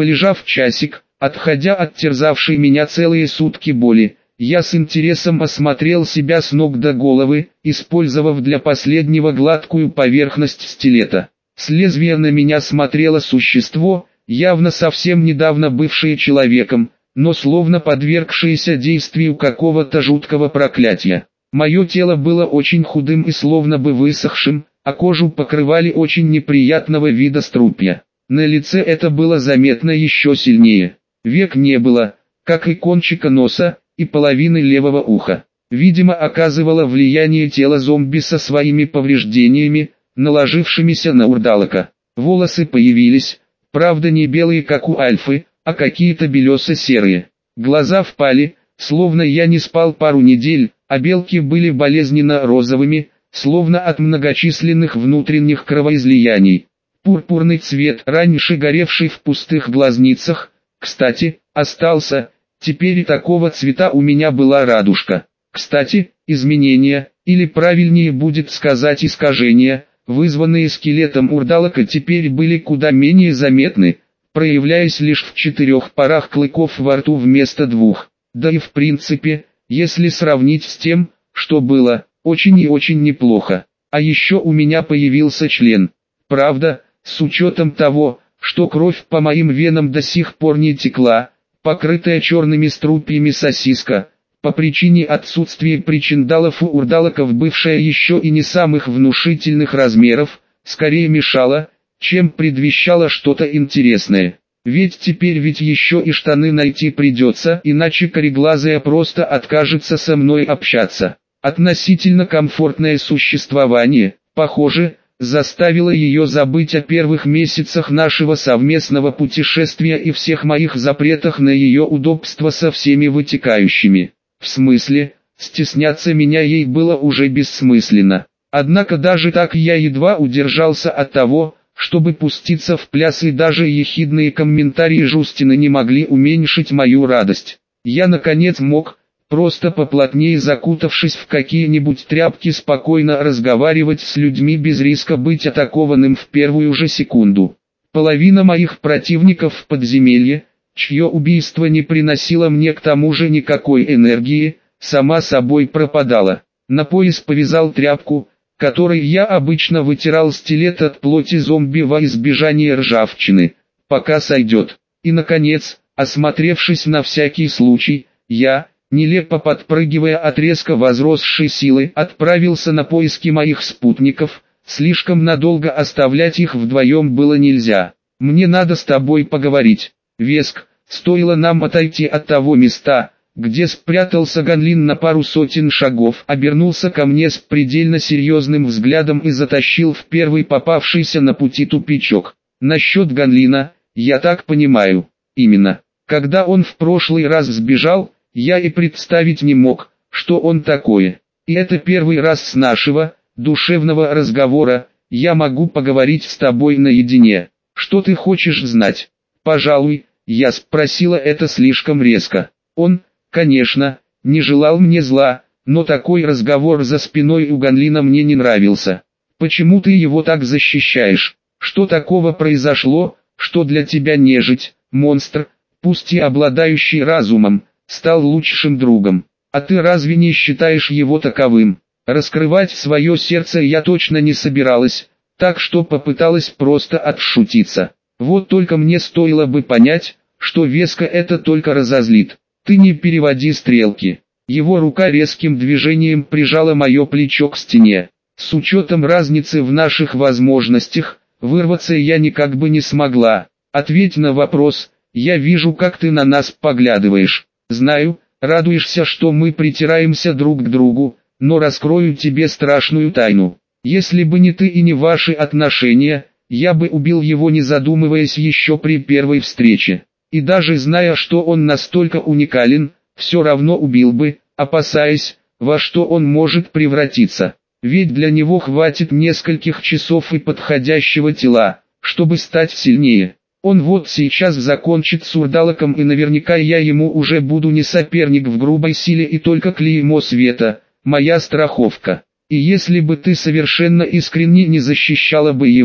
Полежав часик, отходя от терзавшей меня целые сутки боли, я с интересом осмотрел себя с ног до головы, использовав для последнего гладкую поверхность стилета. С лезвия на меня смотрело существо, явно совсем недавно бывшее человеком, но словно подвергшееся действию какого-то жуткого проклятия. Мое тело было очень худым и словно бы высохшим, а кожу покрывали очень неприятного вида струпья. На лице это было заметно еще сильнее. Век не было, как и кончика носа, и половины левого уха. Видимо, оказывало влияние тело зомби со своими повреждениями, наложившимися на урдалака. Волосы появились, правда не белые как у Альфы, а какие-то белесо-серые. Глаза впали, словно я не спал пару недель, а белки были болезненно розовыми, словно от многочисленных внутренних кровоизлияний. Пурпурный цвет, раньше горевший в пустых глазницах, кстати, остался, теперь и такого цвета у меня была радужка. Кстати, изменения, или правильнее будет сказать искажения, вызванные скелетом урдалака теперь были куда менее заметны, проявляясь лишь в 4 парах клыков во рту вместо 2. Да и в принципе, если сравнить с тем, что было, очень и очень неплохо. А еще у меня появился член. Правда, с учетом того, что кровь по моим венам до сих пор не текла, покрытая черными струпьями сосиска, по причине отсутствия причиндалов у урдалаков бывшая еще и не самых внушительных размеров, скорее мешала, чем предвещала что-то интересное. Ведь теперь еще и штаны найти придется, иначе кореглазая просто откажется со мной общаться. Относительно комфортное существование, похоже, заставило ее забыть о первых месяцах нашего совместного путешествия и всех моих запретах на ее удобство со всеми вытекающими. В смысле, стесняться меня ей было уже бессмысленно. Однако даже так я едва удержался от того, чтобы пуститься в пляс, и даже ехидные комментарии Жустины не могли уменьшить мою радость. Я наконец мог, просто поплотнее закутавшись в какие-нибудь тряпки, спокойно разговаривать с людьми без риска быть атакованным в первую же секунду. Половина моих противников в подземелье, чье убийство не приносило мне к тому же никакой энергии, сама собой пропадала. На пояс повязал тряпку, которой я обычно вытирал стилет от плоти зомби во избежание ржавчины, пока сойдет. И наконец, осмотревшись на всякий случай, я, нелепо подпрыгивая от резко возросшей силы, отправился на поиски моих спутников. Слишком надолго оставлять их вдвоем было нельзя. «Мне надо с тобой поговорить, Веск». Стоило нам отойти от того места, где спрятался Ганлин на пару сотен шагов, обернулся ко мне с предельно серьезным взглядом и затащил в первый попавшийся на пути тупичок. «Насчет Ганлина, я так понимаю, именно. Когда он в прошлый раз сбежал, я и представить не мог, что он такое. И это первый раз с нашего, душевного разговора, я могу поговорить с тобой наедине. Что ты хочешь знать?» «Пожалуй, я спросила это слишком резко. Он, конечно, не желал мне зла, но такой разговор за спиной у Ганлина мне не нравился. Почему ты его так защищаешь? Что такого произошло, что для тебя нежить, монстр, пусть и обладающий разумом, стал лучшим другом? А ты разве не считаешь его таковым?» Раскрывать свое сердце я точно не собиралась, так что попыталась просто отшутиться. Вот только мне стоило бы понять, что Веска это только разозлит. «Ты не переводи стрелки». Его рука резким движением прижала мое плечо к стене. С учетом разницы в наших возможностях, вырваться я никак бы не смогла. «Ответь на вопрос, я вижу, как ты на нас поглядываешь. Знаю, радуешься, что мы притираемся друг к другу, но раскрою тебе страшную тайну. Если бы не ты и не ваши отношения, я бы убил его, не задумываясь, еще при первой встрече. И даже зная, что он настолько уникален, все равно убил бы, опасаясь, во что он может превратиться. Ведь для него хватит нескольких часов и подходящего тела, чтобы стать сильнее. Он вот сейчас закончит с урдалаком, и наверняка я ему уже буду не соперник в грубой силе и только клеймо света, моя страховка. И если бы ты совершенно искренне не защищала бы его,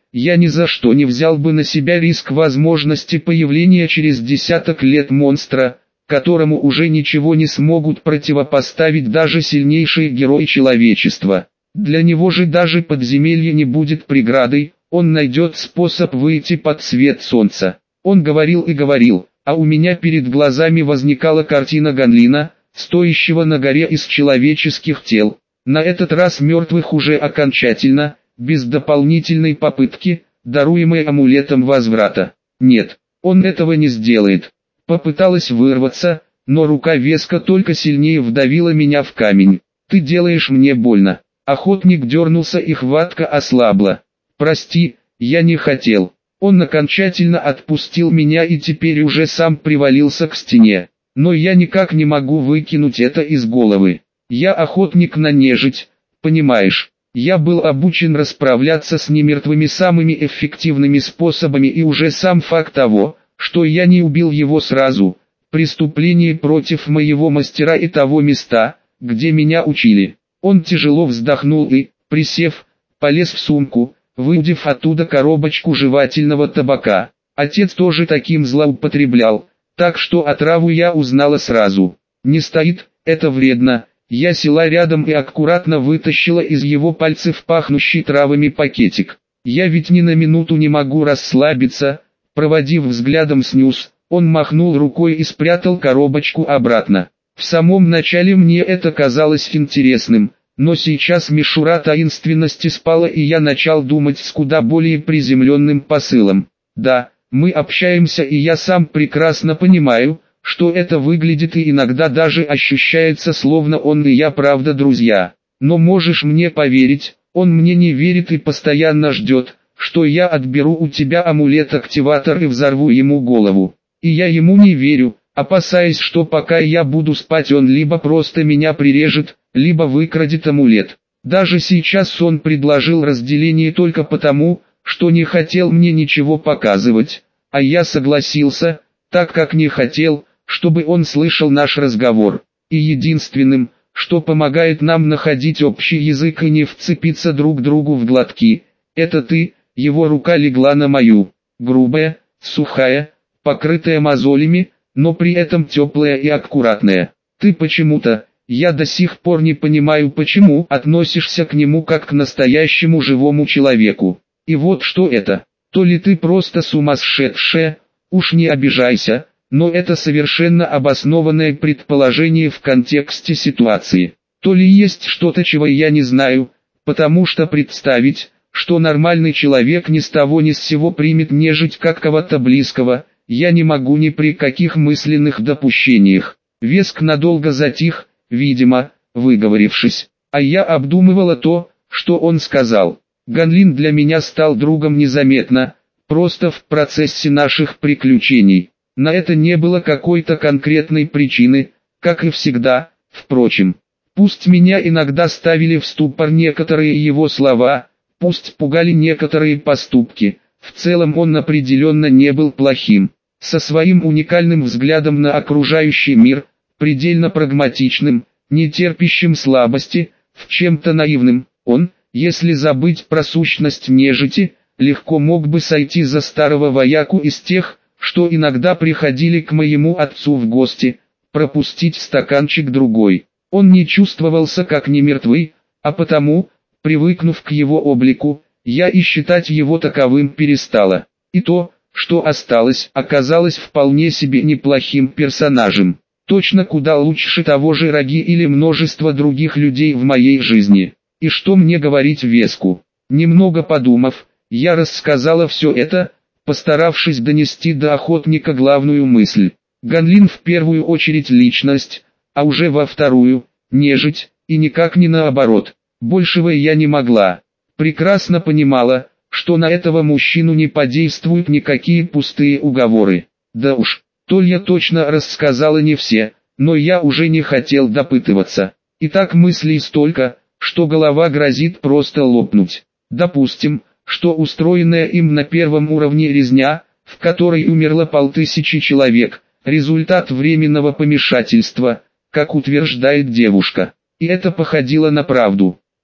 я ни за что не взял бы на себя риск возможности появления через десяток лет монстра, которому уже ничего не смогут противопоставить даже сильнейшие герои человечества. Для него же даже подземелье не будет преградой, он найдет способ выйти под свет солнца. Он говорил и говорил, а у меня перед глазами возникала картина Ганлина, стоящего на горе из человеческих тел. На этот раз мертвых уже окончательно, без дополнительной попытки, даруемой амулетом возврата. Нет, он этого не сделает. Попыталась вырваться, но рука Веска только сильнее вдавила меня в камень. «Ты делаешь мне больно». Охотник дернулся и хватка ослабла. «Прости, я не хотел». Он окончательно отпустил меня и теперь уже сам привалился к стене. Но я никак не могу выкинуть это из головы. Я охотник на нежить, понимаешь? Я был обучен расправляться с немертвыми самыми эффективными способами, и уже сам факт того, что я не убил его сразу, преступление против моего мастера и того места, где меня учили. Он тяжело вздохнул и, присев, полез в сумку, выудив оттуда коробочку жевательного табака. Отец тоже таким злоупотреблял, так что отраву я узнала сразу. Не стоит, это вредно. Я села рядом и аккуратно вытащила из его пальцев пахнущий травами пакетик. Я ведь ни на минуту не могу расслабиться. Проводив взглядом снюс, он махнул рукой и спрятал коробочку обратно. В самом начале мне это казалось интересным, но сейчас мишура таинственности спала, и я начал думать с куда более приземленным посылом. Да, мы общаемся, и я сам прекрасно понимаю, что это выглядит и иногда даже ощущается, словно он и я правда друзья. Но можешь мне поверить, он мне не верит и постоянно ждет, что я отберу у тебя амулет-активатор и взорву ему голову. И я ему не верю, опасаясь, что пока я буду спать, он либо просто меня прирежет, либо выкрадет амулет. Даже сейчас он предложил разделение только потому, что не хотел мне ничего показывать, а я согласился, так как не хотел, чтобы он слышал наш разговор. И единственным, что помогает нам находить общий язык и не вцепиться друг другу в глотки, это ты. Его рука легла на мою, грубая, сухая, покрытая мозолями, но при этом теплая и аккуратная. Ты почему-то, я до сих пор не понимаю, почему относишься к нему как к настоящему живому человеку. И вот что это, то ли ты просто сумасшедшая, уж не обижайся, но это совершенно обоснованное предположение в контексте ситуации. То ли есть что-то, чего я не знаю, потому что представить, что нормальный человек ни с того ни с сего примет нежить как кого-то близкого, я не могу ни при каких мысленных допущениях. Веск надолго затих, видимо, выговорившись, а я обдумывала то, что он сказал. Ганлин для меня стал другом незаметно, просто в процессе наших приключений. На это не было какой-то конкретной причины, как и всегда, впрочем. Пусть меня иногда ставили в ступор некоторые его слова, пусть пугали некоторые поступки, в целом он определенно не был плохим. Со своим уникальным взглядом на окружающий мир, предельно прагматичным, не терпящим слабости, в чем-то наивным, он, если забыть про сущность нежити, легко мог бы сойти за старого вояку из тех, что иногда приходили к моему отцу в гости, пропустить стаканчик другой. Он не чувствовался как немертвый, а потому, привыкнув к его облику, я и считать его таковым перестала. И то, что осталось, оказалось вполне себе неплохим персонажем. Точно куда лучше того же Раги или множества других людей в моей жизни. И что мне говорить Веску? Немного подумав, я рассказала все это, постаравшись донести до охотника главную мысль. Ганлин в первую очередь личность, а уже во вторую – нежить, и никак не наоборот. Большего я не могла. Прекрасно понимала, что на этого мужчину не подействуют никакие пустые уговоры. Да уж, Толья точно рассказала не все, но я уже не хотел допытываться. И так мыслей столько, что голова грозит просто лопнуть. Допустим, что устроенная им на первом уровне резня, в которой умерло 5000 человек, результат временного помешательства, как утверждает девушка. И это походило на правду.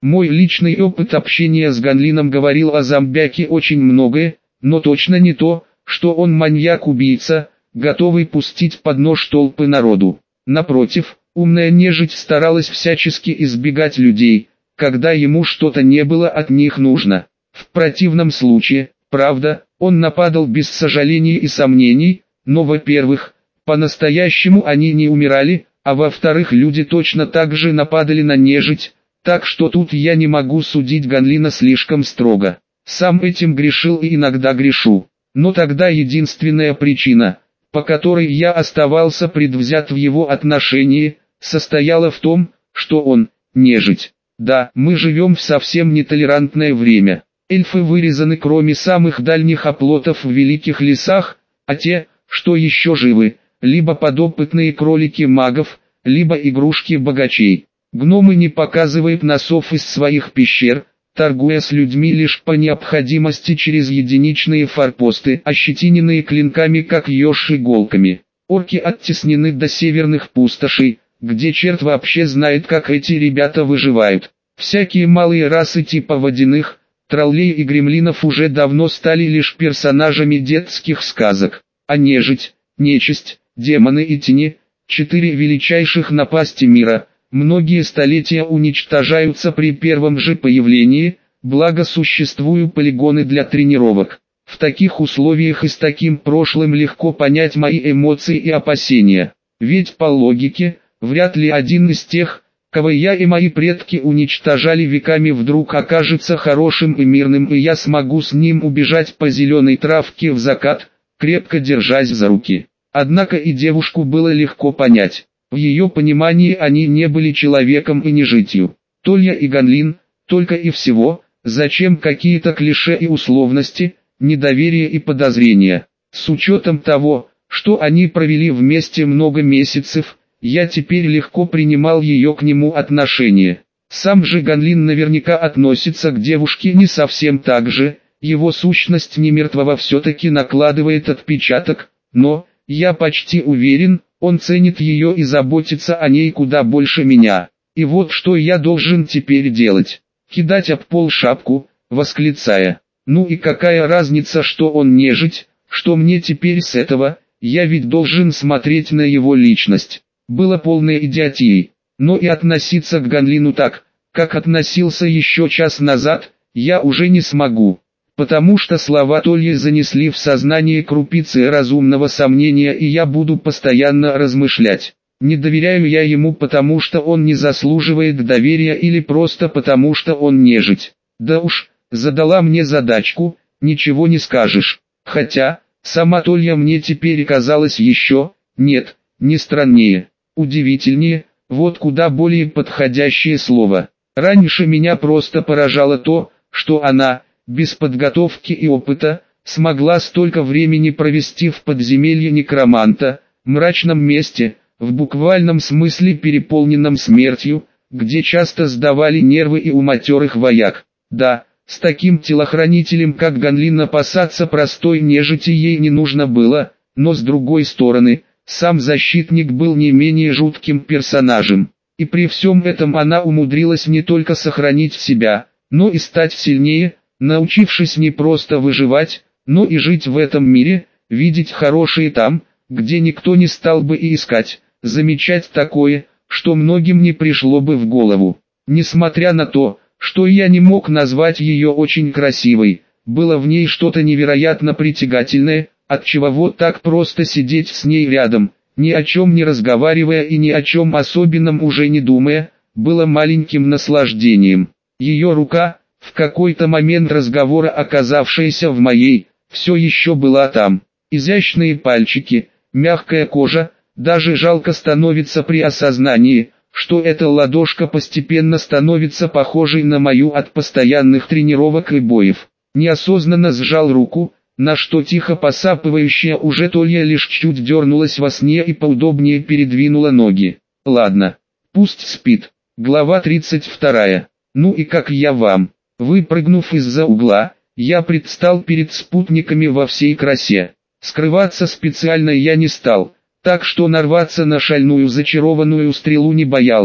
Мой личный опыт общения с Ганлином говорил о зомбяке очень многое, но точно не то, что он маньяк-убийца, готовый пустить под нож толпы народу. Напротив, умная нежить старалась всячески избегать людей, когда ему что-то не было от них нужно. В противном случае, правда, он нападал без сожалений и сомнений, но во-первых, по-настоящему они не умирали, а во-вторых, люди точно так же нападали на нежить, так что тут я не могу судить Ганлина слишком строго. Сам этим грешил и иногда грешу. Но тогда единственная причина, по которой я оставался предвзят в его отношении, состояла в том, что он – нежить. Да, мы живем в совсем нетолерантное время. Эльфы вырезаны кроме самых дальних оплотов в великих лесах, а те, что еще живы, либо подопытные кролики магов, либо игрушки богачей. Гномы не показывают носов из своих пещер, торгуя с людьми лишь по необходимости через единичные форпосты, ощетиненные клинками как еж иголками. Орки оттеснены до северных пустошей, где черт вообще знает, как эти ребята выживают. Всякие малые расы типа водяных, троллей и гремлинов уже давно стали лишь персонажами детских сказок. А нежить, нечисть, демоны и тени – 4 величайших напасти мира – многие столетия уничтожаются при первом же появлении, благо существуют полигоны для тренировок. В таких условиях и с таким прошлым легко понять мои эмоции и опасения. Ведь по логике, вряд ли один из тех, кого я и мои предки уничтожали веками, вдруг окажется хорошим и мирным, и я смогу с ним убежать по зеленой травке в закат, крепко держась за руки. Однако и девушку было легко понять. В ее понимании они не были человеком и нежитью. Толья и Ганлин, только и всего, зачем какие-то клише и условности, недоверие и подозрения. С учетом того, что они провели вместе много месяцев, я теперь легко принимал ее к нему отношение. Сам же Ганлин наверняка относится к девушке не совсем так же, его сущность немертвого все-таки накладывает отпечаток, но, я почти уверен, он ценит ее и заботится о ней куда больше меня. И вот что я должен теперь делать. Кидать об пол шапку, восклицая: «Ну и какая разница, что он нежить, что мне теперь с этого, я ведь должен смотреть на его личность». Было полной идиотией. Но и относиться к Ганлину так, как относился еще час назад, я уже не смогу. Потому что слова Тольи занесли в сознание крупицы разумного сомнения, и я буду постоянно размышлять. Не доверяю я ему, потому что он не заслуживает доверия, или просто потому что он нежить. Да уж, задала мне задачку, ничего не скажешь. Хотя, сама Толья мне теперь казалась еще, нет, не страннее, удивительнее, вот куда более подходящее слово. Раньше меня просто поражало то, что она, без подготовки и опыта, смогла столько времени провести в подземелье некроманта, мрачном месте, в буквальном смысле переполненном смертью, где часто сдавали нервы и у матерых вояк. Да, с таким телохранителем как Ганлин опасаться простой нежити ей не нужно было, но с другой стороны, сам защитник был не менее жутким персонажем. И при всем этом она умудрилась не только сохранить себя, но и стать сильнее, научившись не просто выживать, но и жить в этом мире, видеть хорошее там, где никто не стал бы и искать, замечать такое, что многим не пришло бы в голову. Несмотря на то, что я не мог назвать ее очень красивой, было в ней что-то невероятно притягательное, отчего вот так просто сидеть с ней рядом, ни о чем не разговаривая и ни о чем особенном уже не думая, было маленьким наслаждением. Ее рука, в какой-то момент разговора оказавшаяся в моей, все еще была там. Изящные пальчики, мягкая кожа, даже жалко становится при осознании, что эта ладошка постепенно становится похожей на мою от постоянных тренировок и боев. Неосознанно сжал руку, на что тихо посапывающая уже Толья лишь чуть дернулась во сне и поудобнее передвинула ноги. Ладно, пусть спит. Глава 32. Ну и как я вам? Выпрыгнув из-за угла, я предстал перед спутниками во всей красе. Скрываться специально я не стал, так что нарваться на шальную зачарованную стрелу не боялся,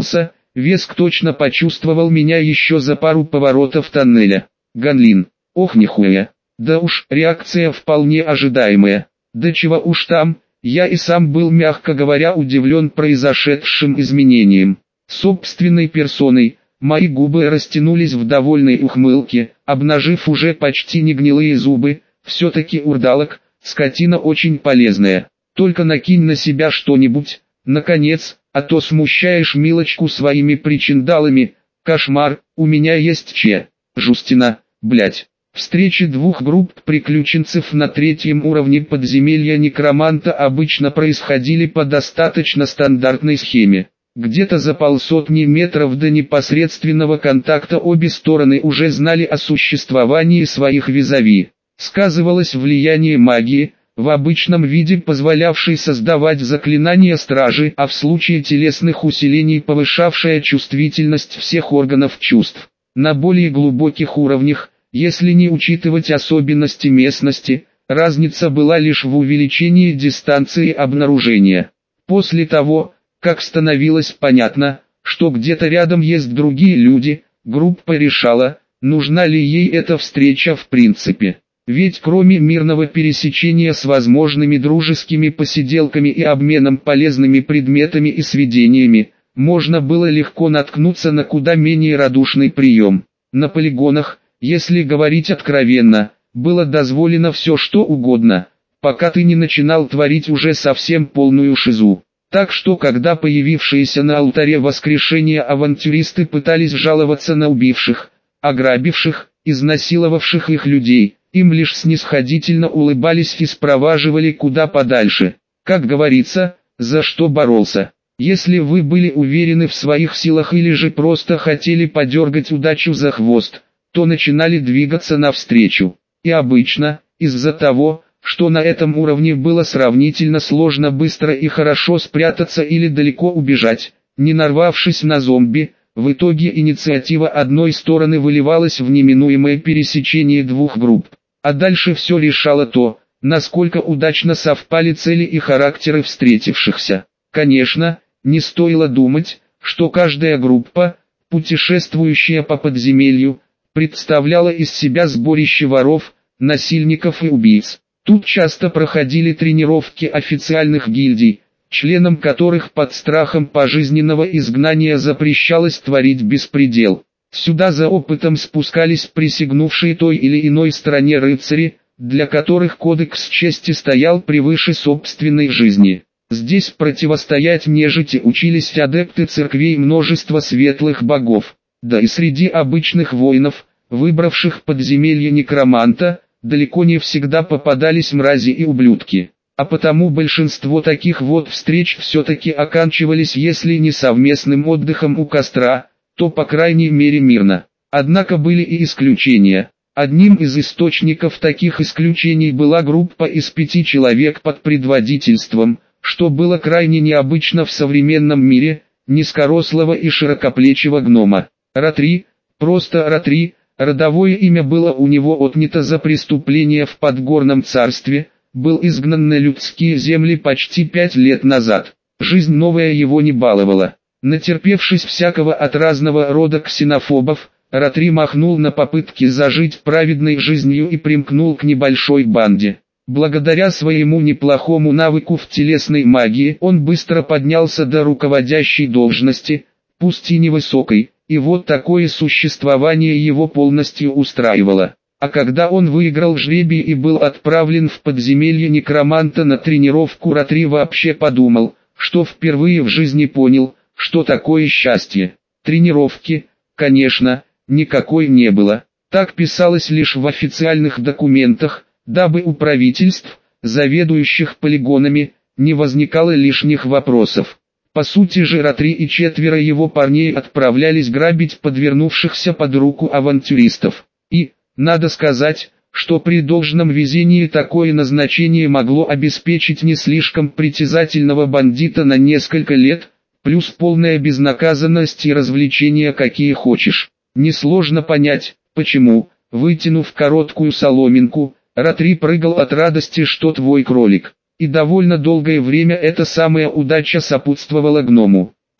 Веск точно почувствовал меня еще за пару поворотов тоннеля. Ганлин. Ох нихуя. Да уж, реакция вполне ожидаемая. Да чего уж там, я и сам был, мягко говоря, удивлен произошедшим изменением. Собственной персоной, мои губы растянулись в довольной ухмылке, обнажив уже почти не гнилые зубы. Все-таки урдалак, скотина очень полезная. Только накинь на себя что-нибудь, наконец, а то смущаешь Милочку своими причиндалами. Кошмар, у меня есть Жустина, блять. Встречи двух групп приключенцев на третьем уровне подземелья некроманта обычно происходили по достаточно стандартной схеме. Где-то за полсотни метров до непосредственного контакта обе стороны уже знали о существовании своих визави. Сказывалось влияние магии, в обычном виде позволявшей создавать заклинания стражи, а в случае телесных усилений повышавшая чувствительность всех органов чувств. На более глубоких уровнях, если не учитывать особенности местности, разница была лишь в увеличении дистанции обнаружения. После того, как становилось понятно, что где-то рядом есть другие люди, группа решала, нужна ли ей эта встреча в принципе. Ведь кроме мирного пересечения с возможными дружескими посиделками и обменом полезными предметами и сведениями, можно было легко наткнуться на куда менее радушный прием. На полигонах, если говорить откровенно, было дозволено все что угодно, пока ты не начинал творить уже совсем полную шизу. Так что когда появившиеся на алтаре воскрешения авантюристы пытались жаловаться на убивших, ограбивших, изнасиловавших их людей, им лишь снисходительно улыбались и спроваживали куда подальше. Как говорится, за что боролся. Если вы были уверены в своих силах или же просто хотели подергать удачу за хвост, то начинали двигаться навстречу. И обычно, из-за того, что на этом уровне было сравнительно сложно быстро и хорошо спрятаться или далеко убежать, не нарвавшись на зомби, в итоге инициатива одной стороны выливалась в неминуемое пересечение двух групп. А дальше все решало то, насколько удачно совпали цели и характеры встретившихся. Конечно, не стоило думать, что каждая группа, путешествующая по подземелью, представляла из себя сборище воров, насильников и убийц. Тут часто проходили тренировки официальных гильдий, членам которых под страхом пожизненного изгнания запрещалось творить беспредел. Сюда за опытом спускались присягнувшие той или иной стороне рыцари, для которых кодекс чести стоял превыше собственной жизни. Здесь противостоять нежити учились адепты церквей множества светлых богов. Да и среди обычных воинов, выбравших подземелье некроманта, далеко не всегда попадались мрази и ублюдки. А потому большинство таких вот встреч все-таки оканчивались если не совместным отдыхом у костра, то по крайней мере мирно. Однако были и исключения. Одним из источников таких исключений была группа из 5 человек под предводительством, что было крайне необычно в современном мире, низкорослого и широкоплечего гнома. Ратри, просто Ратри, родовое имя было у него отнято за преступление в Подгорном царстве, был изгнан на людские земли почти 5 лет назад. Жизнь новая его не баловала. Натерпевшись всякого от разного рода ксенофобов, Ратри махнул на попытки зажить праведной жизнью и примкнул к небольшой банде. Благодаря своему неплохому навыку в телесной магии он быстро поднялся до руководящей должности, пусть и невысокой, и вот такое существование его полностью устраивало. А когда он выиграл жребий и был отправлен в подземелье некроманта на тренировку, Ратри вообще подумал, что впервые в жизни понял, что такое счастье. Тренировки, конечно, никакой не было. Так писалось лишь в официальных документах, дабы у правительств, заведующих полигонами, не возникало лишних вопросов. По сути же Ратри и 4 его парней отправлялись грабить подвернувшихся под руку авантюристов. И, надо сказать, что при должном везении такое назначение могло обеспечить не слишком притязательного бандита на несколько лет, плюс полная безнаказанность и развлечения какие хочешь. Несложно понять, почему, вытянув короткую соломинку, Ратри прыгал от радости, что твой кролик. И довольно долгое время эта самая удача сопутствовала гному.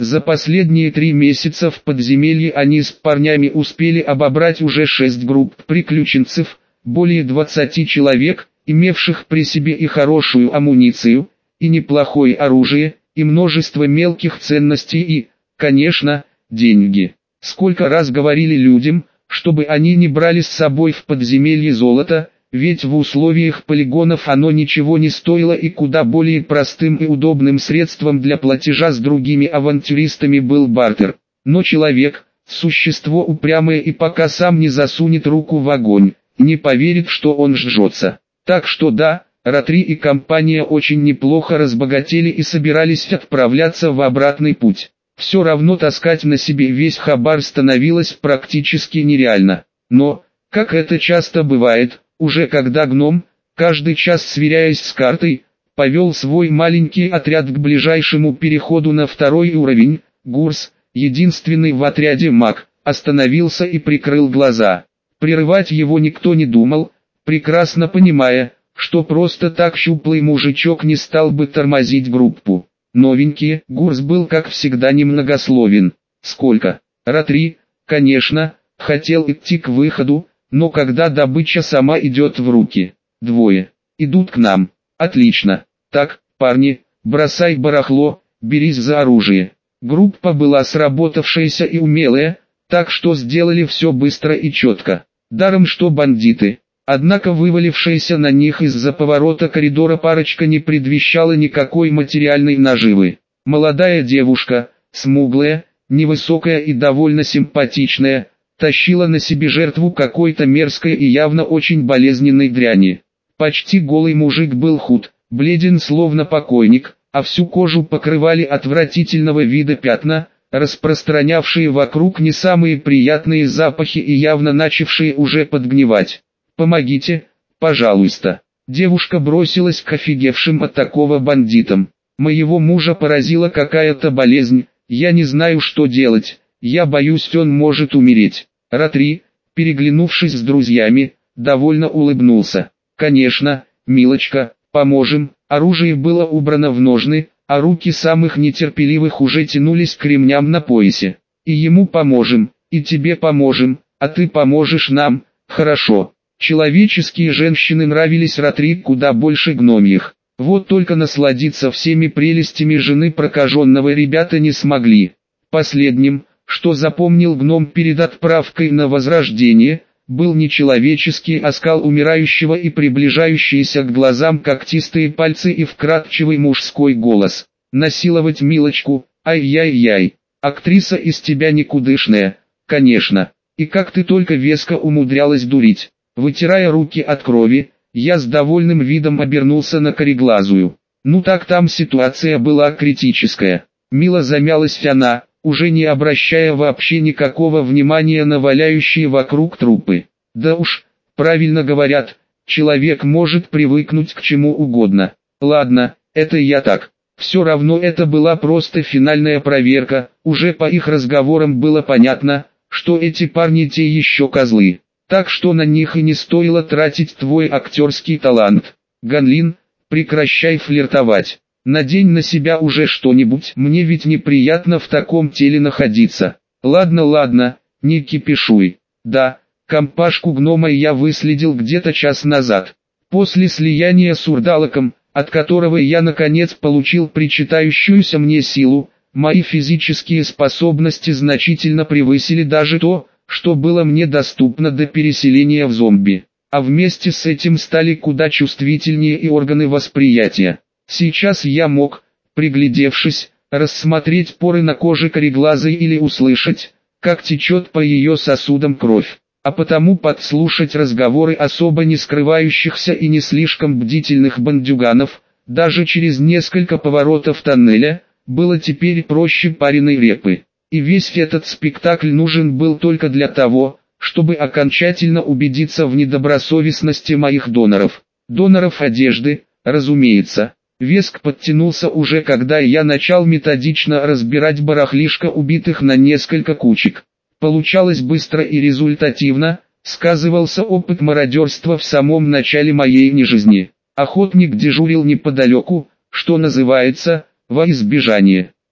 За последние 3 месяца в подземелье они с парнями успели обобрать уже 6 групп приключенцев, более 20 человек, имевших при себе и хорошую амуницию, и неплохое оружие, и множество мелких ценностей и, конечно, деньги. Сколько раз говорили людям, чтобы они не брали с собой в подземелье золото, ведь в условиях полигонов оно ничего не стоило, и куда более простым и удобным средством для платежа с другими авантюристами был бартер. Но человек, существо упрямое, и пока сам не засунет руку в огонь, не поверит, что он жжется. Так что да, Ратри и компания очень неплохо разбогатели и собирались отправляться в обратный путь. Все равно таскать на себе весь хабар становилось практически нереально. Но, как это часто бывает, уже когда гном, каждый час сверяясь с картой, повел свой маленький отряд к ближайшему переходу на 2-й уровень, Гурс, единственный в отряде маг, остановился и прикрыл глаза. Прерывать его никто не думал, прекрасно понимая, что просто так щуплый мужичок не стал бы тормозить группу. Новенький, Гурс был как всегда немногословен. Сколько? Ратри, конечно, хотел идти к выходу, но когда добыча сама идет в руки. 2 идут к нам. Отлично. Так, парни, бросай барахло, берись за оружие. Группа была сработавшаяся и умелая, так что сделали все быстро и четко. Даром что бандиты. Однако вывалившаяся на них из-за поворота коридора парочка не предвещала никакой материальной наживы. Молодая девушка, смуглая, невысокая и довольно симпатичная, тащила на себе жертву какой-то мерзкой и явно очень болезненной дряни. Почти голый мужик был худ, бледен словно покойник, а всю кожу покрывали отвратительного вида пятна, распространявшие вокруг не самые приятные запахи и явно начавшие уже подгнивать. «Помогите, пожалуйста». Девушка бросилась к офигевшим от такого бандитам. «Моего мужа поразила какая-то болезнь, я не знаю, что делать, я боюсь, он может умереть». Ратри, переглянувшись с друзьями, довольно улыбнулся. «Конечно, милочка, поможем». Оружие было убрано в ножны, а руки самых нетерпеливых уже тянулись к ремням на поясе. «И ему поможем, и тебе поможем, а ты поможешь нам, хорошо». Человеческие женщины нравились Ратри куда больше гномьих. Вот только насладиться всеми прелестями жены прокаженного ребята не смогли. Последним, что запомнил гном перед отправкой на возрождение, был нечеловеческий оскал умирающего и приближающиеся к глазам когтистые пальцы и вкрадчивый мужской голос. «Насиловать милочку, ай-яй-яй, актриса из тебя никудышная, конечно, и как ты только веско умудрялась дурить». Вытирая руки от крови, я с довольным видом обернулся на кореглазую. Ну так там ситуация была критическая. Мило замялась она, уже не обращая вообще никакого внимания на валяющие вокруг трупы. Да уж, правильно говорят, человек может привыкнуть к чему угодно. Ладно, это я так. Все равно это была просто финальная проверка, уже по их разговорам было понятно, что эти парни те еще козлы. Так что на них и не стоило тратить твой актерский талант. Ганлин, прекращай флиртовать. Надень на себя уже что-нибудь, мне ведь неприятно в таком теле находиться. Ладно, не кипишуй. Да, компашку гнома я выследил где-то час назад. После слияния с урдалаком, от которого я наконец получил причитающуюся мне силу, мои физические способности значительно превысили даже то, что было мне доступно до переселения в зомби. А вместе с этим стали куда чувствительнее и органы восприятия. Сейчас я мог, приглядевшись, рассмотреть поры на коже кореглазой или услышать, как течет по ее сосудам кровь. А потому подслушать разговоры особо не скрывающихся и не слишком бдительных бандюганов, даже через несколько поворотов тоннеля, было теперь проще пареной репы. И весь этот спектакль нужен был только для того, чтобы окончательно убедиться в недобросовестности моих доноров. Доноров одежды, разумеется. Веск подтянулся уже когда я начал методично разбирать барахлишко убитых на несколько кучек. Получалось быстро и результативно, сказывался опыт мародерства в самом начале моей нежизни. Охотник дежурил неподалеку, что называется, во избежание.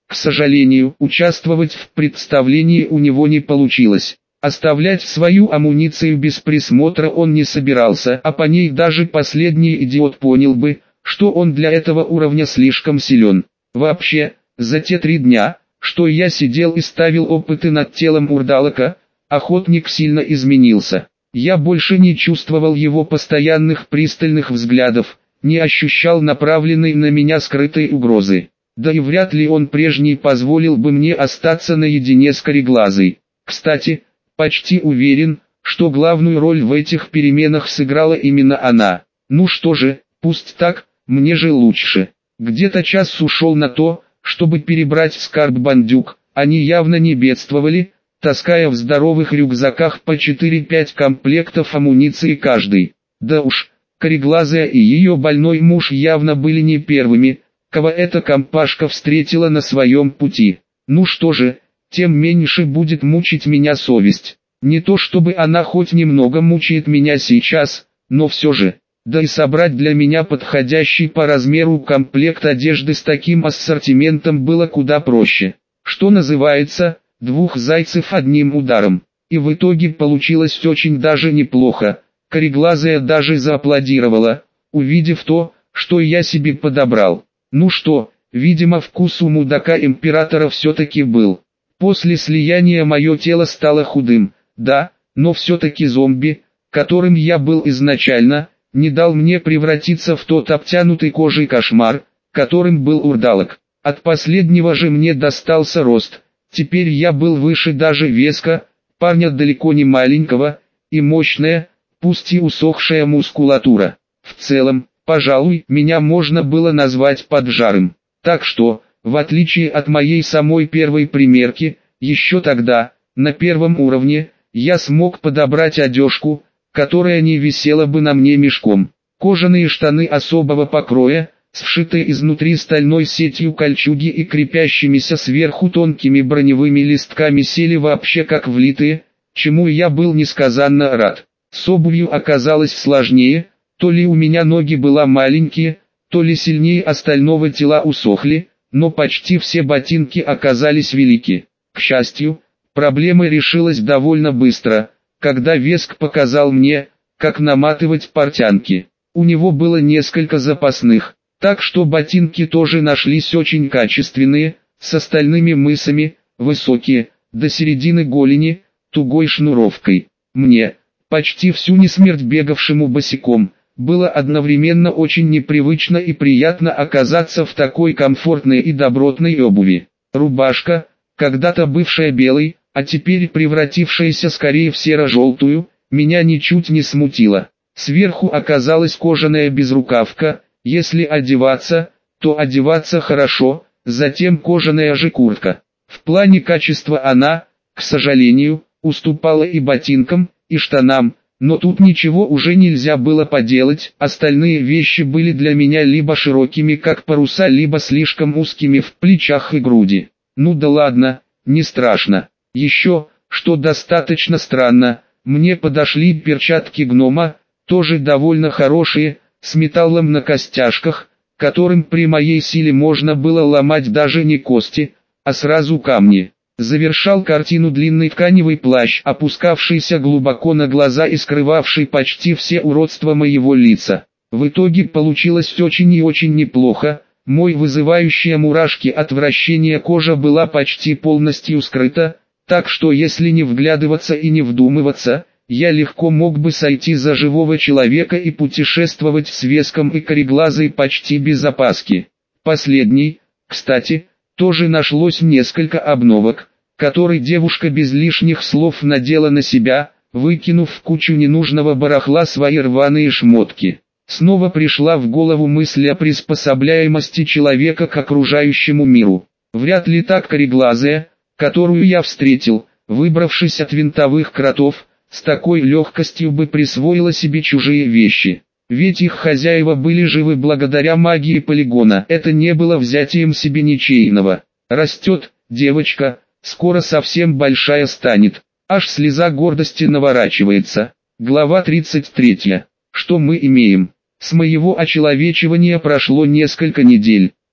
К сожалению, участвовать в представлении у него не получилось. Оставлять свою амуницию без присмотра он не собирался, а по ней даже последний идиот понял бы, что он для этого уровня слишком силен. Вообще, за те 3 дня, что я сидел и ставил опыты над телом урдалака, охотник сильно изменился. Я больше не чувствовал его постоянных пристальных взглядов, не ощущал направленной на меня скрытой угрозы. Да и вряд ли он прежний позволил бы мне остаться наедине с кореглазой. Кстати, почти уверен, что главную роль в этих переменах сыграла именно она. Ну что же, пусть так, мне же лучше. Где-то час ушел на то, чтобы перебрать скарб бандюк, они явно не бедствовали, таская в здоровых рюкзаках по 4-5 комплектов амуниции каждый. Да уж, кореглазая и ее больной муж явно были не первыми, кого эта компашка встретила на своем пути. Ну что же, тем меньше будет мучить меня совесть. Не то чтобы она хоть немного мучает меня сейчас, но все же. Да и собрать для меня подходящий по размеру комплект одежды с таким ассортиментом было куда проще. Что называется, 2 зайцев одним ударом. И в итоге получилось очень даже неплохо. Кореглазая даже зааплодировала, увидев то, что я себе подобрал. Ну что, видимо, вкус у мудака-императора все-таки был. После слияния мое тело стало худым, да, но все-таки зомби, которым я был изначально, не дал мне превратиться в тот обтянутый кожей кошмар, которым был урдалак. От последнего же мне достался рост, теперь я был выше даже веска, парня далеко не маленького, и мощная, пусть и усохшая мускулатура. В целом, пожалуй, меня можно было назвать поджарым. Так что, в отличие от моей самой первой примерки, еще тогда, на первом уровне, я смог подобрать одежку, которая не висела бы на мне мешком. Кожаные штаны особого покроя, сшитые изнутри стальной сетью кольчуги и крепящимися сверху тонкими броневыми листками сели вообще как влитые, чему я был несказанно рад. С обувью оказалось сложнее, то ли у меня ноги были маленькие, то ли сильнее остального тела усохли, но почти все ботинки оказались велики. К счастью, проблема решилась довольно быстро, когда Веск показал мне, как наматывать портянки. У него было несколько запасных, так что ботинки тоже нашлись очень качественные, с остальными мысами, высокие, до середины голени, тугой шнуровкой. Мне, почти всю несмерть бегавшему босиком, было одновременно очень непривычно и приятно оказаться в такой комфортной и добротной обуви. Рубашка, когда-то бывшая белой, а теперь превратившаяся скорее в серо-желтую, меня ничуть не смутила. Сверху оказалась кожаная безрукавка, если одеваться, то одеваться хорошо, затем кожаная же куртка. В плане качества она, к сожалению, уступала и ботинкам, и штанам, но тут ничего уже нельзя было поделать, остальные вещи были для меня либо широкими как паруса, либо слишком узкими в плечах и груди. Ну да ладно, не страшно. Еще, что достаточно странно, мне подошли перчатки гнома, тоже довольно хорошие, с металлом на костяшках, которым при моей силе можно было ломать даже не кости, а сразу камни. Завершал картину длинный тканевый плащ, опускавшийся глубоко на глаза и скрывавший почти все уродства моего лица. В итоге получилось очень и очень неплохо, мой вызывающая мурашки отвращение кожа была почти полностью скрыта, так что если не вглядываться и не вдумываться, я легко мог бы сойти за живого человека и путешествовать с Веском и кореглазой почти без опаски. Последний, кстати, тоже нашлось несколько обновок, которые девушка без лишних слов надела на себя, выкинув в кучу ненужного барахла свои рваные шмотки. Снова пришла в голову мысль о приспособляемости человека к окружающему миру. Вряд ли так кореглазая, которую я встретил, выбравшись от винтовых кротов, с такой легкостью бы присвоила себе чужие вещи. Ведь их хозяева были живы благодаря магии полигона. Это не было взятием себе ничейного. Растет, девочка, скоро совсем большая станет. Аж слеза гордости наворачивается. Глава 33. Что мы имеем? С моего очеловечивания прошло несколько недель.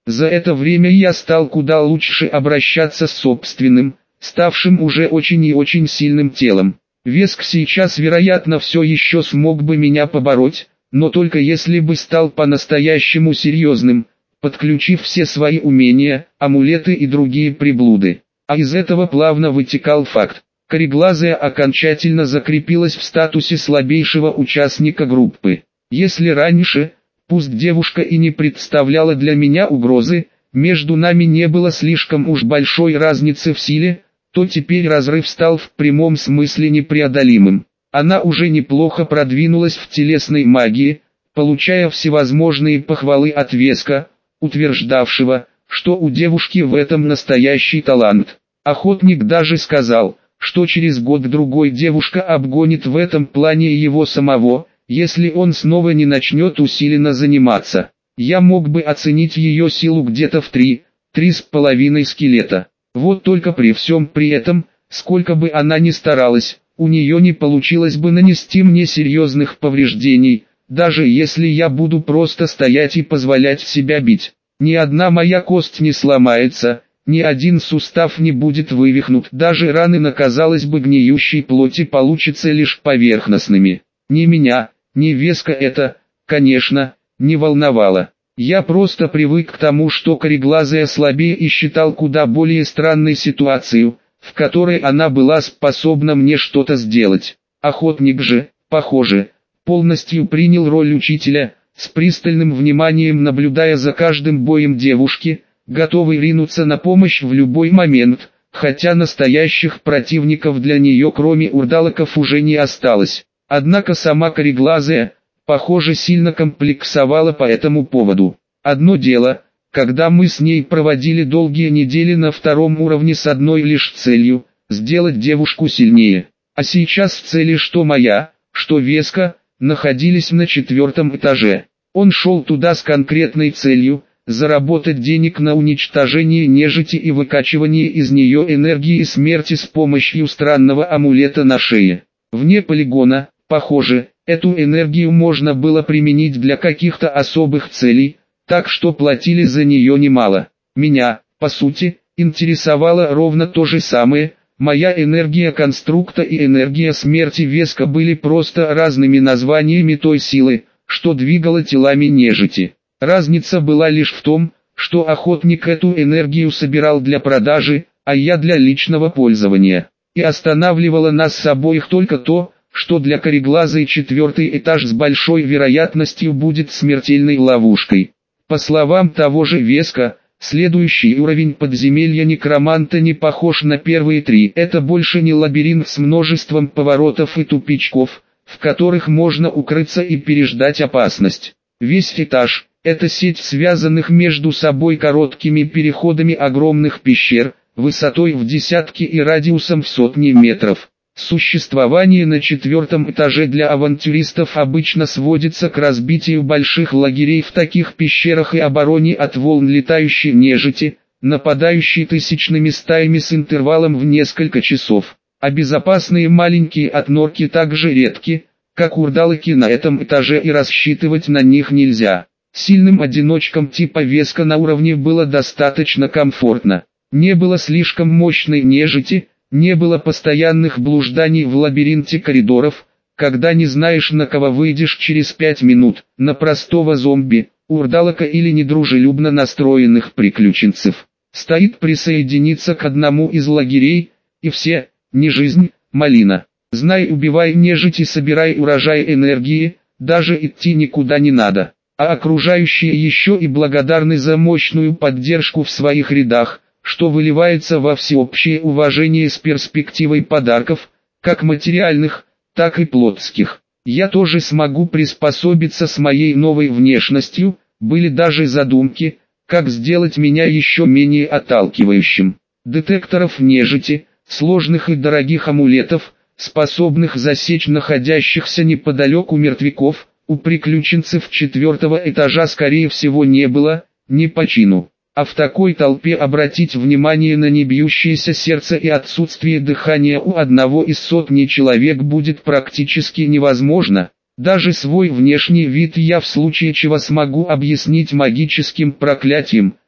За это время я стал куда лучше обращаться с собственным, ставшим уже очень и очень сильным телом. Веск сейчас вероятно все еще смог бы меня побороть, но только если бы стал по-настоящему серьезным, подключив все свои умения, амулеты и другие приблуды. А из этого плавно вытекал факт. Кореглазая окончательно закрепилась в статусе слабейшего участника группы. Если раньше, пусть девушка и не представляла для меня угрозы, между нами не было слишком уж большой разницы в силе, то теперь разрыв стал в прямом смысле непреодолимым. Она уже неплохо продвинулась в телесной магии, получая всевозможные похвалы от Веска, утверждавшего, что у девушки в этом настоящий талант. Охотник даже сказал, что через год-другой девушка обгонит в этом плане его самого, если он снова не начнет усиленно заниматься. Я мог бы оценить ее силу где-то в 3,5 скелета. Вот только при всем при этом, сколько бы она ни старалась, у нее не получилось бы нанести мне серьезных повреждений, даже если я буду просто стоять и позволять себя бить. Ни одна моя кость не сломается, ни один сустав не будет вывихнут, даже раны на, казалось бы, гниющей плоти получатся лишь поверхностными. Ни меня, ни Веска это, конечно, не волновало. Я просто привык к тому, что кореглазая слабее и считал куда более странной ситуацию, в которой она была способна мне что-то сделать. Охотник же, похоже, полностью принял роль учителя, с пристальным вниманием наблюдая за каждым боем девушки, готовый ринуться на помощь в любой момент, хотя настоящих противников для нее кроме урдалаков уже не осталось. Однако сама кореглазая, похоже, сильно комплексовала по этому поводу. Одно дело, когда мы с ней проводили долгие недели на втором уровне с одной лишь целью – сделать девушку сильнее. А сейчас цели что моя, что Веска, находились на 4-м этаже. Он шел туда с конкретной целью – заработать денег на уничтожение нежити и выкачивание из нее энергии смерти с помощью странного амулета на шее. Вне полигона, похоже, эту энергию можно было применить для каких-то особых целей, так что платили за нее немало. Меня, по сути, интересовало ровно то же самое. Моя энергия конструкта и энергия смерти Веска были просто разными названиями той силы, что двигала телами нежити. Разница была лишь в том, что охотник эту энергию собирал для продажи, а я для личного пользования. И останавливало нас обоих только то, что для кореглазой 4-й этаж с большой вероятностью будет смертельной ловушкой. По словам того же Веска, следующий уровень подземелья некроманта не похож на первые 3. Это больше не лабиринт с множеством поворотов и тупичков, в которых можно укрыться и переждать опасность. Весь этаж – это сеть связанных между собой короткими переходами огромных пещер, высотой в десятки и радиусом в сотни метров. Существование на 4-м этаже для авантюристов обычно сводится к разбитию больших лагерей в таких пещерах и обороне от волн летающей нежити, нападающей тысячными стаями с интервалом в несколько часов. А безопасные маленькие отнорки также редки, как урдалаки на этом этаже, и рассчитывать на них нельзя. Сильным одиночкам типа Веска на уровне было достаточно комфортно. Не было слишком мощной нежити, не было постоянных блужданий в лабиринте коридоров, когда не знаешь, на кого выйдешь через 5 минут, на простого зомби, урдалака или недружелюбно настроенных приключенцев. Стоит присоединиться к одному из лагерей, и все, не жизнь, малина. Знай, убивай нежить и собирай урожай энергии, даже идти никуда не надо. А окружающие еще и благодарны за мощную поддержку в своих рядах, что выливается во всеобщее уважение с перспективой подарков, как материальных, так и плотских. Я тоже смогу приспособиться с моей новой внешностью, были даже задумки, как сделать меня еще менее отталкивающим. Детекторов нежити, сложных и дорогих амулетов, способных засечь находящихся неподалеку мертвяков, у приключенцев 4-го этажа скорее всего не было, не по чину. А в такой толпе обратить внимание на небьющееся сердце и отсутствие дыхания у одного из сотни человек будет практически невозможно. Даже свой внешний вид я в случае чего смогу объяснить магическим проклятием,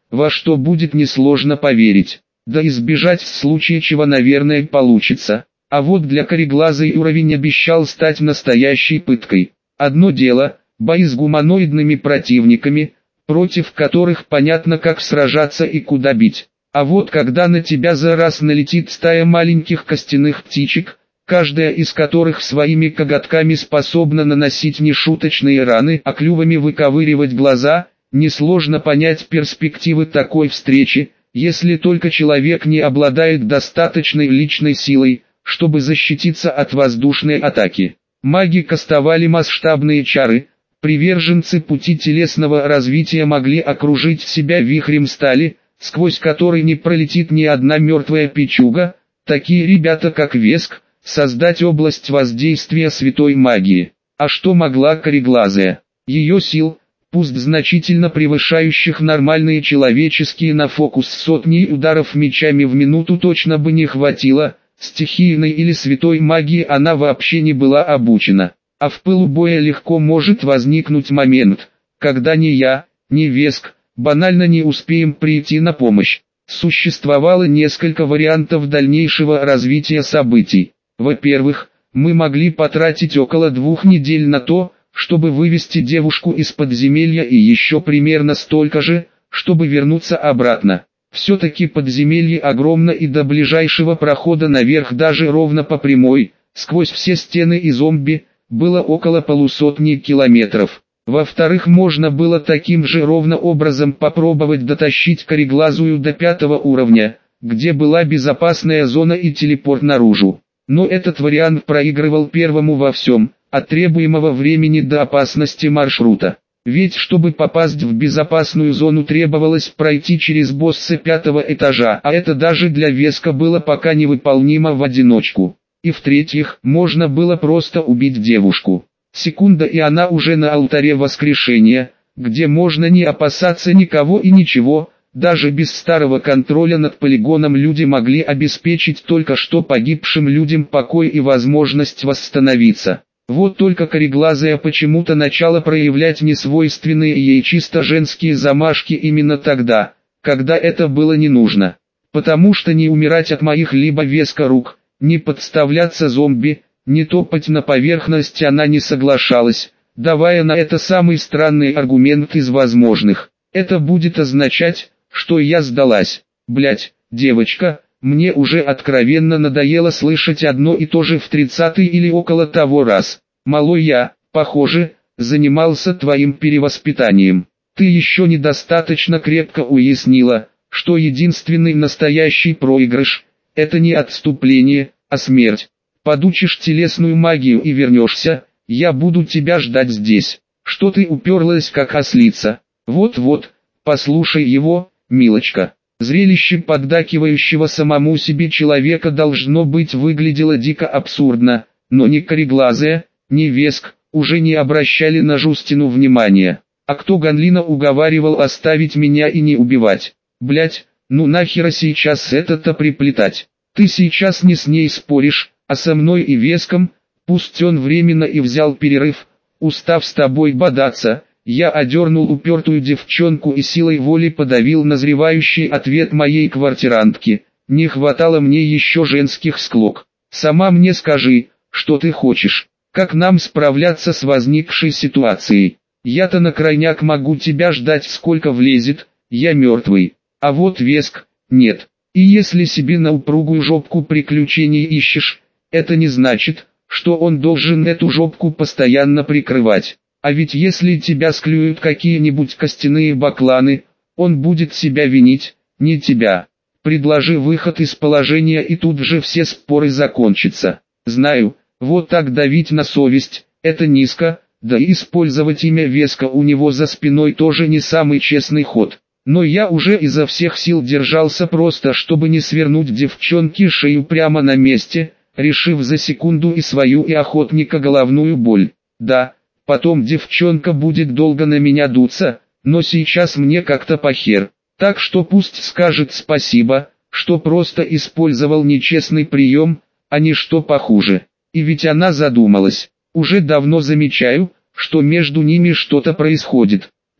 во что будет несложно поверить. Да избежать в случае чего, наверное, получится. А вот для кореглазой уровень обещал стать настоящей пыткой. Одно дело – бои с гуманоидными противниками, против которых понятно, как сражаться и куда бить. А вот когда на тебя за раз налетит стая маленьких костяных птичек, каждая из которых своими коготками способна наносить нешуточные раны, а клювами выковыривать глаза, несложно понять перспективы такой встречи, если только человек не обладает достаточной личной силой, чтобы защититься от воздушной атаки. Маги кастовали масштабные чары, приверженцы пути телесного развития могли окружить себя вихрем стали, сквозь который не пролетит ни одна мертвая печуга, такие ребята как Веск, создать область воздействия святой магии. А что могла кореглазая? Ее сил, пусть значительно превышающих нормальные человеческие на фокус сотни ударов мечами в минуту точно бы не хватило, стихийной или святой магии она вообще не была обучена. А в пылу боя легко может возникнуть момент, когда ни я, ни Веск, банально не успеем прийти на помощь. Существовало несколько вариантов дальнейшего развития событий. Во-первых, мы могли потратить около 2 недель на то, чтобы вывести девушку из подземелья и еще примерно столько же, чтобы вернуться обратно. Все-таки подземелье огромно и до ближайшего прохода наверх даже ровно по прямой, сквозь все стены и зомби, было около полусотни километров. Во-вторых, можно было таким же ровно образом попробовать дотащить кореглазую до 5-го уровня, где была безопасная зона и телепорт наружу. Но этот вариант проигрывал первому во всем, от требуемого времени до опасности маршрута. Ведь чтобы попасть в безопасную зону требовалось пройти через босса 5-го этажа, а это даже для Веска было пока невыполнимо в одиночку. И в-третьих, можно было просто убить девушку. Секунда и она уже на алтаре воскрешения, где можно не опасаться никого и ничего, даже без старого контроля над полигоном люди могли обеспечить только что погибшим людям покой и возможность восстановиться. Вот только кореглазая почему-то начала проявлять несвойственные ей чисто женские замашки именно тогда, когда это было не нужно. Потому что не умирать от моих либо Веска рук, не подставляться зомби, не топать на поверхность она не соглашалась, давая на это самый странный аргумент из возможных. Это будет означать, что я сдалась. Блять, девочка, мне уже откровенно надоело слышать одно и то же в 30-й или около того раз. Малой я, похоже, занимался твоим перевоспитанием. Ты еще недостаточно крепко уяснила, что единственный настоящий проигрыш – это не отступление, а смерть. Подучишь телесную магию и вернешься, я буду тебя ждать здесь. Что ты уперлась как ослица? Вот-вот, послушай его, милочка. Зрелище поддакивающего самому себе человека должно быть выглядело дико абсурдно, но ни кореглазая, ни Веск уже не обращали на Жустину внимания. А кто Ганлина уговаривал оставить меня и не убивать? Блять, ну нахера сейчас это-то приплетать? Ты сейчас не с ней споришь, а со мной и Веском, пусть он временно и взял перерыв, устав с тобой бодаться. Я одернул упертую девчонку и силой воли подавил назревающий ответ моей квартирантки. Не хватало мне еще женских склок. Сама мне скажи, что ты хочешь, как нам справляться с возникшей ситуацией. Я-то на крайняк могу тебя ждать сколько влезет, я мертвый. А вот Веск, нет. И если себе на упругую жопку приключений ищешь, это не значит, что он должен эту жопку постоянно прикрывать. А ведь если тебя склюют какие-нибудь костяные бакланы, он будет себя винить, не тебя. Предложи выход из положения и тут же все споры закончатся. Знаю, вот так давить на совесть, это низко, да и использовать имя Веска у него за спиной тоже не самый честный ход. Но я уже изо всех сил держался просто, чтобы не свернуть девчонке шею прямо на месте, решив за секунду и свою и охотника головную боль. Да. Потом девчонка будет долго на меня дуться, но сейчас мне как-то похер. Так что пусть скажет спасибо, что просто использовал нечестный прием, а не что похуже. И ведь она задумалась. Уже давно замечаю, что между ними что-то происходит.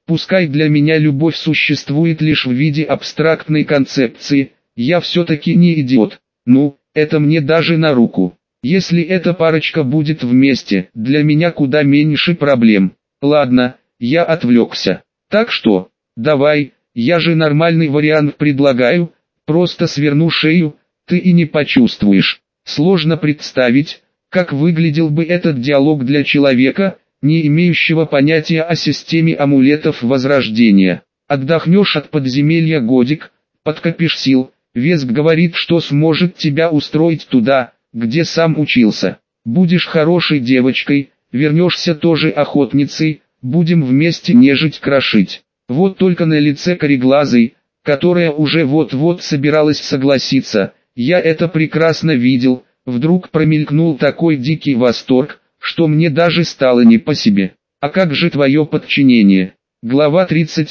Пускай для меня любовь существует лишь в виде абстрактной концепции, я все-таки не идиот. Ну, это мне даже на руку. Если эта парочка будет вместе, для меня куда меньше проблем. Ладно, я отвлекся. Так что, давай, я же нормальный вариант предлагаю, просто сверну шею, ты и не почувствуешь. Сложно представить, как выглядел бы этот диалог для человека, не имеющего понятия о системе амулетов возрождения. Отдохнешь от подземелья годик, подкопишь сил, Веск говорит, что сможет тебя устроить туда, где сам учился. Будешь хорошей девочкой, вернешься тоже охотницей, будем вместе нежить крошить. Вот только на лице кореглазой, которая уже вот-вот собиралась согласиться, я это прекрасно видел, вдруг промелькнул такой дикий восторг, что мне даже стало не по себе. А как же твое подчинение? Глава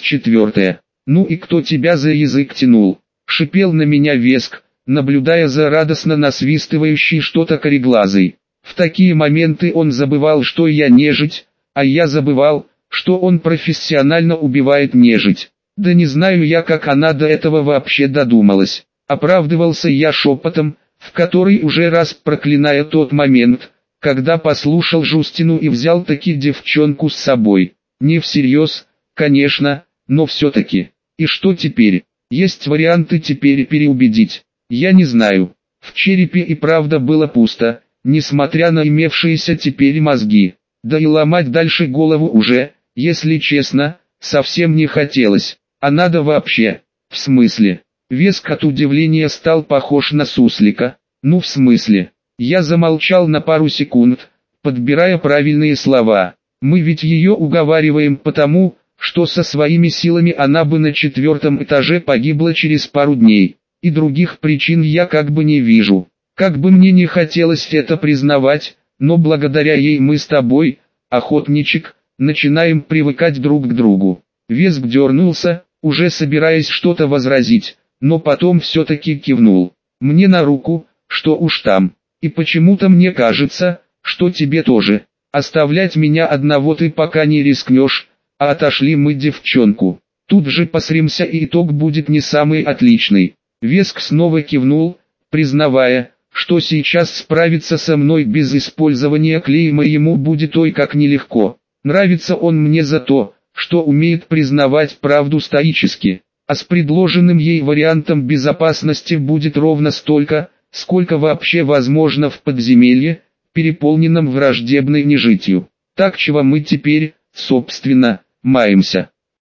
34. Ну и кто тебя за язык тянул? Шипел на меня Веск, наблюдая за радостно насвистывающей что-то кореглазой. В такие моменты он забывал, что я нежить, а я забывал, что он профессионально убивает нежить. Да не знаю я, как она до этого вообще додумалась. Оправдывался я шепотом, в который уже раз проклиная тот момент, когда послушал Жустину и взял таки девчонку с собой. Не всерьез, конечно, но все-таки. И что теперь? Есть варианты теперь переубедить. Я не знаю. В черепе и правда было пусто, несмотря на имевшиеся теперь мозги. Да и ломать дальше голову уже, если честно, совсем не хотелось. А надо вообще. В смысле? Веск от удивления стал похож на суслика. Ну в смысле? Я замолчал на пару секунд, подбирая правильные слова. Мы ведь ее уговариваем потому, что со своими силами она бы на 4-м этаже погибла через пару дней. И других причин я как бы не вижу. Как бы мне не хотелось это признавать, но благодаря ей мы с тобой, охотничек, начинаем привыкать друг к другу. Веск дернулся, уже собираясь что-то возразить, но потом все-таки кивнул. Мне на руку, что уж там. И почему-то мне кажется, что тебе тоже. Оставлять меня одного ты пока не рискнешь, а отошли мы девчонку. Тут же посремся и итог будет не самый отличный. Веск снова кивнул, признавая, что сейчас справиться со мной без использования клейма ему будет ой как нелегко. Нравится он мне за то, что умеет признавать правду стоически, а с предложенным ей вариантом безопасности будет ровно столько, сколько вообще возможно в подземелье, переполненном враждебной нежитью. Так чего мы теперь, собственно, маемся.